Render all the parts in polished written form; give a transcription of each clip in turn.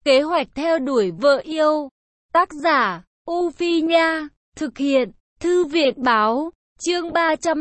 Kế hoạch theo đuổi vợ yêu. Tác giả, U Phi Nha. Thực hiện, Thư viện Báo. Chương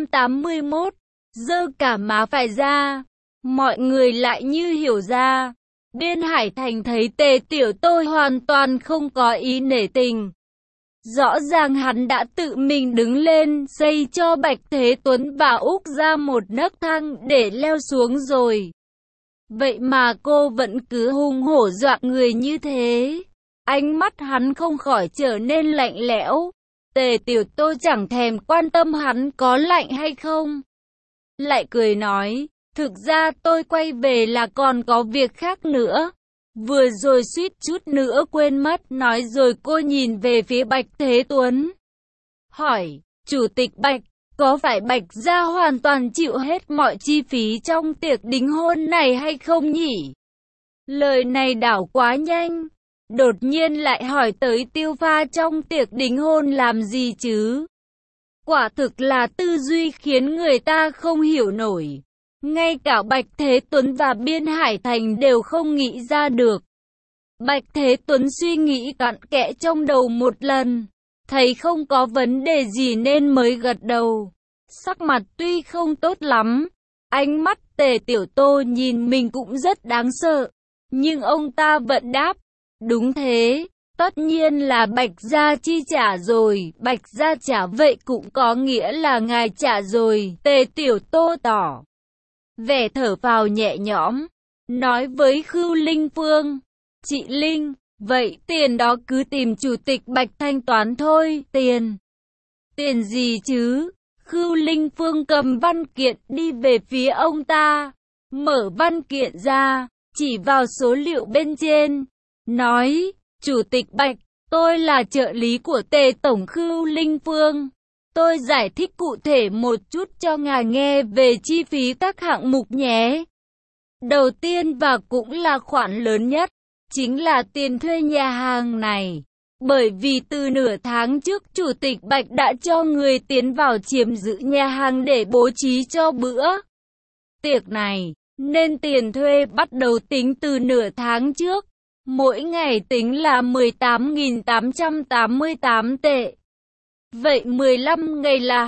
381. Giơ cả má phải ra. Mọi người lại như hiểu ra. Biên Hải Thành thấy Tề Tiểu Tô hoàn toàn không có ý nể tình. Rõ ràng hắn đã tự mình đứng lên, xây cho Bạch Thế Tuấn và Úc ra một nấc thang để leo xuống rồi. Vậy mà cô vẫn cứ hùng hổ dọa người như thế. Ánh mắt hắn không khỏi trở nên lạnh lẽo. Tề Tiểu Tô chẳng thèm quan tâm hắn có lạnh hay không. Lại cười nói, thực ra tôi quay về là còn có việc khác nữa. Vừa rồi suýt chút nữa quên mất, nói rồi cô nhìn về phía Bạch Thế Tuấn. Hỏi, Chủ tịch Bạch, có phải Bạch gia hoàn toàn chịu hết mọi chi phí trong tiệc đính hôn này hay không nhỉ? Lời này đảo quá nhanh. Đột nhiên lại hỏi tới Tiêu Pha trong tiệc đính hôn làm gì chứ? Quả thực là tư duy khiến người ta không hiểu nổi. Ngay cả Bạch Thế Tuấn và Biên Hải Thành đều không nghĩ ra được. Bạch Thế Tuấn suy nghĩ cặn kẽ trong đầu một lần, thấy không có vấn đề gì nên mới gật đầu. Sắc mặt tuy không tốt lắm, ánh mắt Tề Tiểu Tô nhìn mình cũng rất đáng sợ, nhưng ông ta vẫn đáp, đúng thế, tất nhiên là Bạch gia chi trả rồi. Bạch gia trả vậy cũng có nghĩa là ngài trả rồi. Tề Tiểu Tô tỏ vẻ thở phào nhẹ nhõm, nói với Khưu Linh Phương, chị Linh, vậy tiền đó cứ tìm Chủ tịch Bạch thanh toán thôi. Tiền gì chứ? Khưu Linh Phương cầm văn kiện đi về phía ông ta, mở văn kiện ra, chỉ vào số liệu bên trên, nói, Chủ tịch Bạch, tôi là trợ lý của Tề Tổng Khưu Linh Phương. Tôi giải thích cụ thể một chút cho ngài nghe về chi phí các hạng mục nhé. Đầu tiên và cũng là khoản lớn nhất, chính là tiền thuê nhà hàng này. Bởi vì từ nửa tháng trước Chủ tịch Bạch đã cho người tiến vào chiếm giữ nhà hàng để bố trí cho bữa tiệc này, nên tiền thuê bắt đầu tính từ nửa tháng trước. Mỗi ngày tính là 18.888 tệ. Vậy 15 ngày là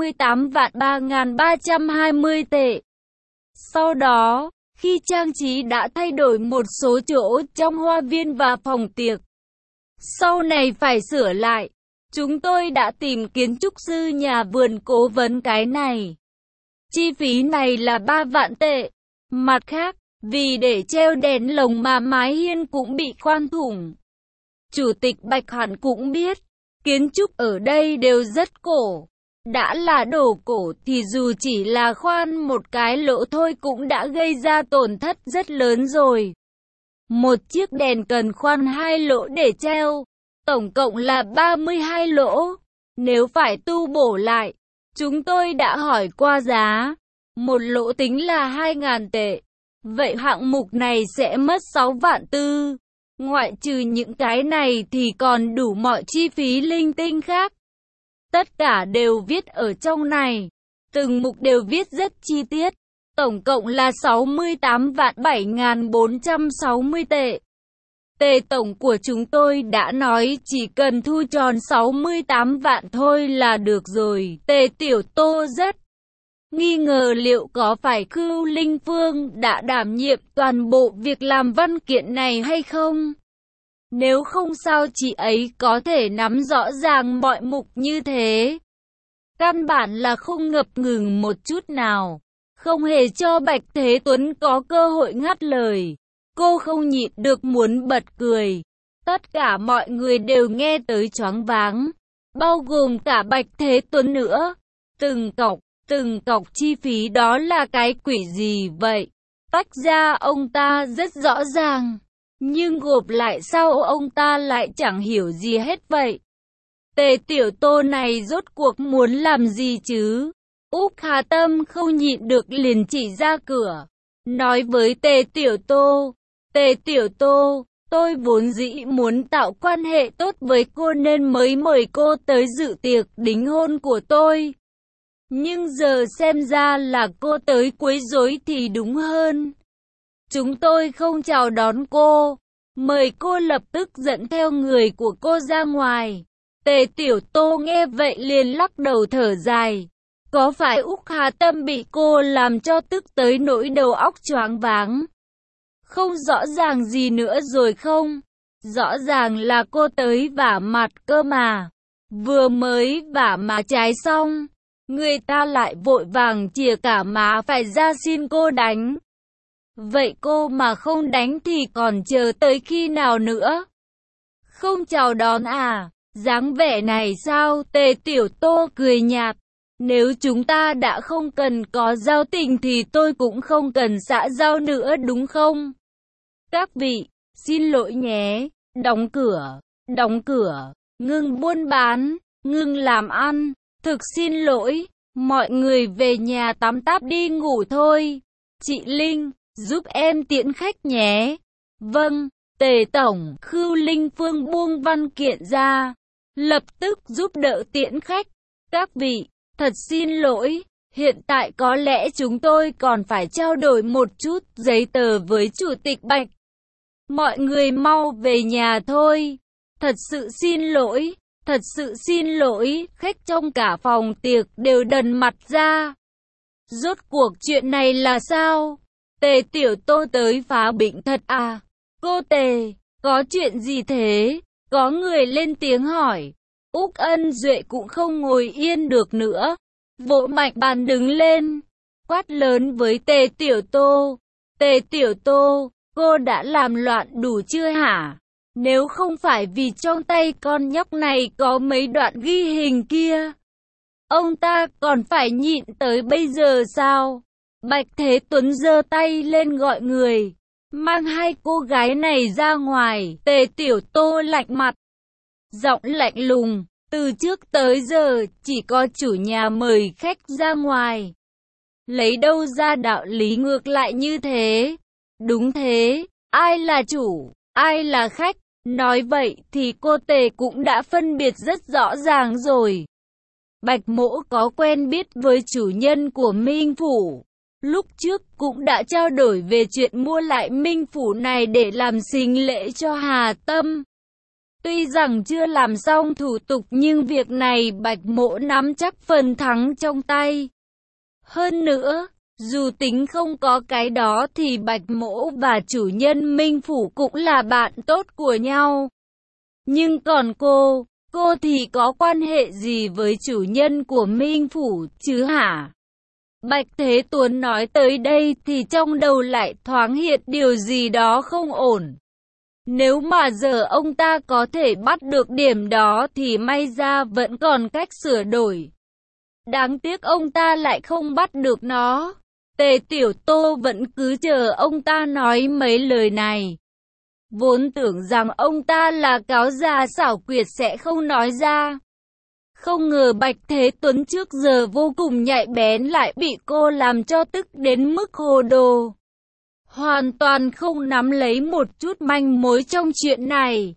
28.320 tệ. Sau đó, khi trang trí đã thay đổi một số chỗ trong hoa viên và phòng tiệc, sau này phải sửa lại, chúng tôi đã tìm kiến trúc sư nhà vườn cố vấn cái này. Chi phí này là 3 vạn tệ. Mặt khác, vì để treo đèn lồng mà mái hiên cũng bị khoan thủng. Chủ tịch Bạch hẳn cũng biết, kiến trúc ở đây đều rất cổ. Đã là đồ cổ thì dù chỉ là khoan một cái lỗ thôi cũng đã gây ra tổn thất rất lớn rồi. Một chiếc đèn cần khoan 2 lỗ để treo, tổng cộng là 32 lỗ. Nếu phải tu bổ lại, chúng tôi đã hỏi qua giá, một lỗ tính là 2.000 tệ. Vậy hạng mục này sẽ mất 6 vạn tư. Ngoại trừ những cái này thì còn đủ mọi chi phí linh tinh khác. Tất cả đều viết ở trong này. Từng mục đều viết rất chi tiết. Tổng cộng là 68 vạn 7.460 tệ. Tề tổng của chúng tôi đã nói chỉ cần thu tròn 68 vạn thôi là được rồi. Tề Tiểu Tô rất nghi ngờ liệu có phải Khưu Linh Phương đã đảm nhiệm toàn bộ việc làm văn kiện này hay không. Nếu không sao chị ấy có thể nắm rõ ràng mọi mục như thế. Căn bản là không ngập ngừng một chút nào, không hề cho Bạch Thế Tuấn có cơ hội ngắt lời. Cô không nhịn được muốn bật cười. Tất cả mọi người đều nghe tới choáng váng, bao gồm cả Bạch Thế Tuấn nữa. Từng cọc chi phí đó là cái quỷ gì vậy? Tách ra ông ta rất rõ ràng, nhưng gộp lại sao ông ta lại chẳng hiểu gì hết vậy? Tề Tiểu Tô này rốt cuộc muốn làm gì chứ? Úc Hà Tâm không nhịn được liền chỉ ra cửa, nói với Tề Tiểu Tô, Tề Tiểu Tô, tôi vốn dĩ muốn tạo quan hệ tốt với cô nên mới mời cô tới dự tiệc đính hôn của tôi. Nhưng giờ xem ra là cô tới quấy rối thì đúng hơn. Chúng tôi không chào đón cô. Mời cô lập tức dẫn theo người của cô ra ngoài. Tề Tiểu Tô nghe vậy liền lắc đầu thở dài. Có phải Úc Hà Tâm bị cô làm cho tức tới nỗi đầu óc choáng váng? Không rõ ràng gì nữa rồi không? Rõ ràng là cô tới vả mặt cơ mà. Vừa mới vả má trái xong, người ta lại vội vàng chìa cả má phải ra xin cô đánh. Vậy cô mà không đánh thì còn chờ tới khi nào nữa? Không chào đón à? Dáng vẻ này sao? Tề Tiểu Tô cười nhạt. Nếu chúng ta đã không cần có giao tình thì tôi cũng không cần xã giao nữa đúng không? Các vị, xin lỗi nhé, đóng cửa, ngừng buôn bán, ngừng làm ăn, thực xin lỗi, mọi người về nhà tắm táp đi ngủ thôi. Chị Linh, giúp em tiễn khách nhé. Vâng, Tề Tổng. Khưu Linh Phương buông văn kiện ra, lập tức giúp đỡ tiễn khách. Các vị, thật xin lỗi, hiện tại có lẽ chúng tôi còn phải trao đổi một chút giấy tờ với Chủ tịch Bạch. Mọi người mau về nhà thôi. Thật sự xin lỗi, khách trong cả phòng tiệc đều đần mặt ra. Rốt cuộc chuyện này là sao? Tề Tiểu Tô tới phá bệnh thật à? Cô Tề, có chuyện gì thế? Có người lên tiếng hỏi. Úc Ân Duệ cũng không ngồi yên được nữa. Vỗ mạnh bàn đứng lên, quát lớn với Tề Tiểu Tô. Tề Tiểu Tô, cô đã làm loạn đủ chưa hả? Nếu không phải vì trong tay con nhóc này có mấy đoạn ghi hình kia, ông ta còn phải nhịn tới bây giờ sao? Bạch Thế Tuấn giơ tay lên gọi người, mang hai cô gái này ra ngoài. Tề Tiểu Tô lạnh mặt, giọng lạnh lùng, từ trước tới giờ chỉ có chủ nhà mời khách ra ngoài. Lấy đâu ra đạo lý ngược lại như thế? Đúng thế, ai là chủ, ai là khách? Nói vậy thì cô Tề cũng đã phân biệt rất rõ ràng rồi. Bạch Mỗ có quen biết với chủ nhân của Minh Phủ. Lúc trước cũng đã trao đổi về chuyện mua lại Minh Phủ này để làm sính lễ cho Hà Tâm. Tuy rằng chưa làm xong thủ tục nhưng việc này Bạch Mỗ nắm chắc phần thắng trong tay. Hơn nữa, dù tính không có cái đó thì Bạch Mỗ và chủ nhân Minh Phủ cũng là bạn tốt của nhau. Nhưng còn cô thì có quan hệ gì với chủ nhân của Minh Phủ chứ hả? Bạch Thế Tuấn nói tới đây thì trong đầu lại thoáng hiện điều gì đó không ổn. Nếu mà giờ ông ta có thể bắt được điểm đó thì may ra vẫn còn cách sửa đổi. Đáng tiếc ông ta lại không bắt được nó. Tề Tiểu Tô vẫn cứ chờ ông ta nói mấy lời này. Vốn tưởng rằng ông ta là cáo già xảo quyệt sẽ không nói ra. Không ngờ Bạch Thế Tuấn trước giờ vô cùng nhạy bén lại bị cô làm cho tức đến mức hồ đồ. Hoàn toàn không nắm lấy một chút manh mối trong chuyện này.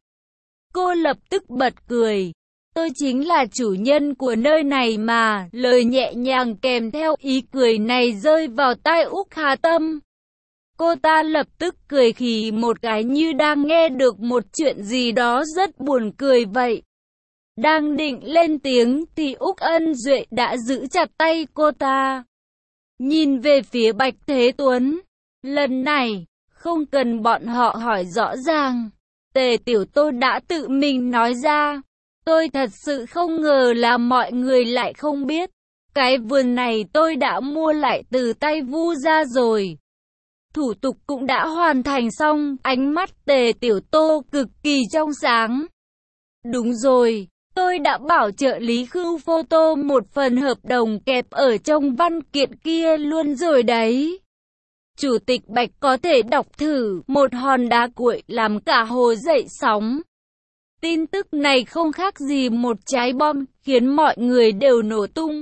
Cô lập tức bật cười. Tôi chính là chủ nhân của nơi này mà. Lời nhẹ nhàng kèm theo ý cười này rơi vào tai Úc Hà Tâm. Cô ta lập tức cười khì một cái như đang nghe được một chuyện gì đó rất buồn cười vậy. Đang định lên tiếng thì Úc Ân Duệ đã giữ chặt tay cô ta. Nhìn về phía Bạch Thế Tuấn. Lần này, không cần bọn họ hỏi rõ ràng. Tề Tiểu Tô đã tự mình nói ra. Tôi thật sự không ngờ là mọi người lại không biết. Cái vườn này tôi đã mua lại từ tay Vu gia rồi. Thủ tục cũng đã hoàn thành xong. Ánh mắt Tề Tiểu Tô cực kỳ trong sáng. Đúng rồi, tôi đã bảo trợ lý Khưu photo một phần hợp đồng kẹp ở trong văn kiện kia luôn rồi đấy. Chủ tịch Bạch có thể đọc thử, một hòn đá cuội làm cả hồ dậy sóng. Tin tức này không khác gì một trái bom, khiến mọi người đều nổ tung.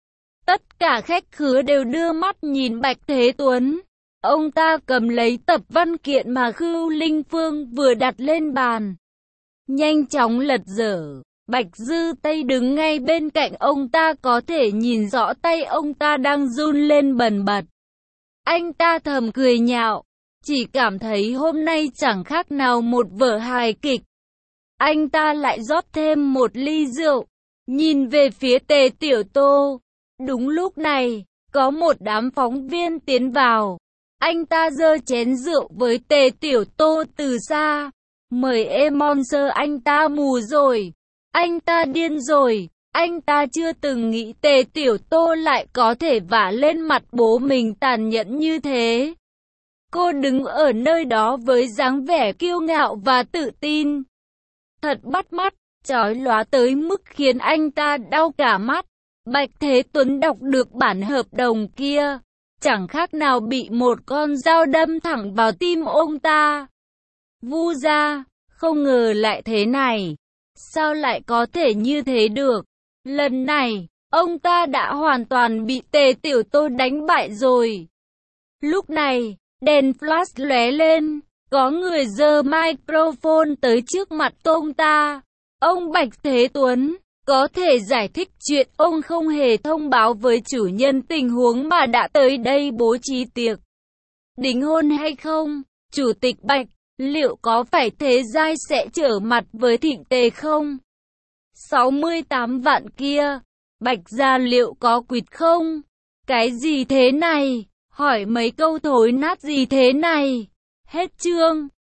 Tất cả khách khứa đều đưa mắt nhìn Bạch Thế Tuấn. Ông ta cầm lấy tập văn kiện mà Khưu Linh Phương vừa đặt lên bàn. Nhanh chóng lật dở. Bạch Dư Tây đứng ngay bên cạnh ông ta có thể nhìn rõ tay ông ta đang run lên bần bật. Anh ta thầm cười nhạo. chỉ cảm thấy hôm nay chẳng khác nào một vở hài kịch. Anh ta lại rót thêm một ly rượu, nhìn về phía Tề Tiểu Tô. Đúng lúc này, có một đám phóng viên tiến vào. Anh ta giơ chén rượu với Tề Tiểu Tô từ xa. Mời Emonsơ, anh ta mù rồi. Anh ta điên rồi. Anh ta chưa từng nghĩ Tề Tiểu Tô lại có thể vả lên mặt bố mình tàn nhẫn như thế. Cô đứng ở nơi đó với dáng vẻ kiêu ngạo và tự tin. Thật bắt mắt, chói lóa tới mức khiến anh ta đau cả mắt. Bạch Thế Tuấn đọc được bản hợp đồng kia, chẳng khác nào bị một con dao đâm thẳng vào tim ông ta. Vu gia, không ngờ lại thế này. Sao lại có thể như thế được? Lần này, ông ta đã hoàn toàn bị Tề Tiểu Tô đánh bại rồi. Lúc này, đèn flash lóe lên, có người giơ microphone tới trước mặt ông ta. Ông Bạch Thế Tuấn, có thể giải thích chuyện ông không hề thông báo với chủ nhân tình huống mà đã tới đây bố trí tiệc đính hôn hay không? Chủ tịch Bạch, liệu có phải Thế Giai sẽ trở mặt với Thịnh Tề không? 68 vạn kia, Bạch gia liệu có quỵt không? Cái gì thế này? Hỏi mấy câu thối nát gì thế này? Hết chương.